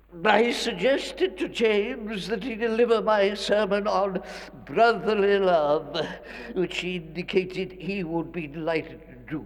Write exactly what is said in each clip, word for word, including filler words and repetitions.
I suggested to James that he deliver my sermon on brotherly love, which he indicated he would be delighted to do.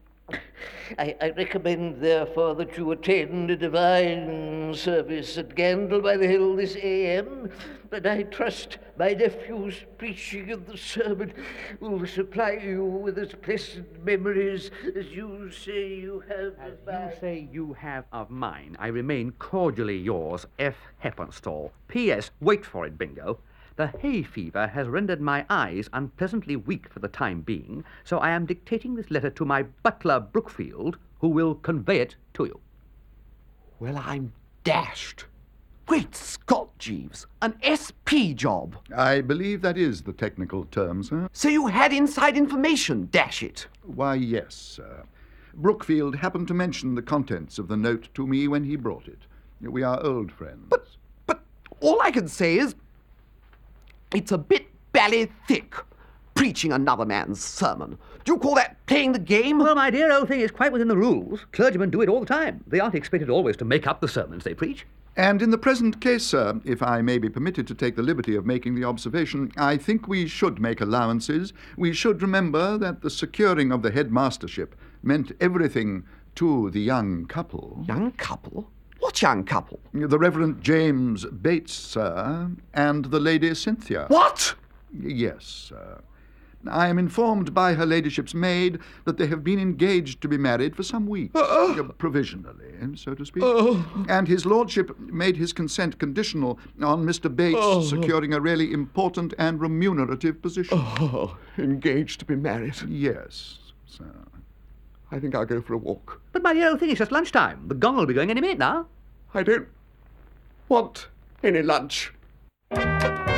I, I recommend, therefore, that you attend a divine service at Gandle by the Hill this A M, and I trust my nephew's preaching of the sermon will supply you with as pleasant memories as you say you have As of mine. you say you have of mine, I remain cordially yours, F. Heppenstall. P S. Wait for it, Bingo. The hay fever has rendered my eyes unpleasantly weak for the time being, so I am dictating this letter to my butler, Brookfield, who will convey it to you. Well, I'm dashed. Great Scott, Jeeves. An S P job. I believe that is the technical term, sir. So you had inside information, dash it. Why, yes, sir. Brookfield happened to mention the contents of the note to me when he brought it. We are old friends. But, but all I can say is it's a bit bally thick, preaching another man's sermon. Do you call that playing the game? Well, my dear old thing, is quite within the rules. Clergymen do it all the time. They aren't expected always to make up the sermons they preach. And in the present case, sir, if I may be permitted to take the liberty of making the observation, I think we should make allowances. We should remember that the securing of the headmastership meant everything to the young couple. Young couple? What young couple? The Reverend James Bates, sir, and the Lady Cynthia. What? Yes, sir. I am informed by her ladyship's maid that they have been engaged to be married for some weeks, uh, provisionally, so to speak. Uh, and his lordship made his consent conditional on Mister Bates uh, securing a really important and remunerative position. Oh, engaged to be married. Yes, sir. I think I'll go for a walk. But, my dear old thing, it's just lunchtime. The gong will be going any minute now. I don't want any lunch.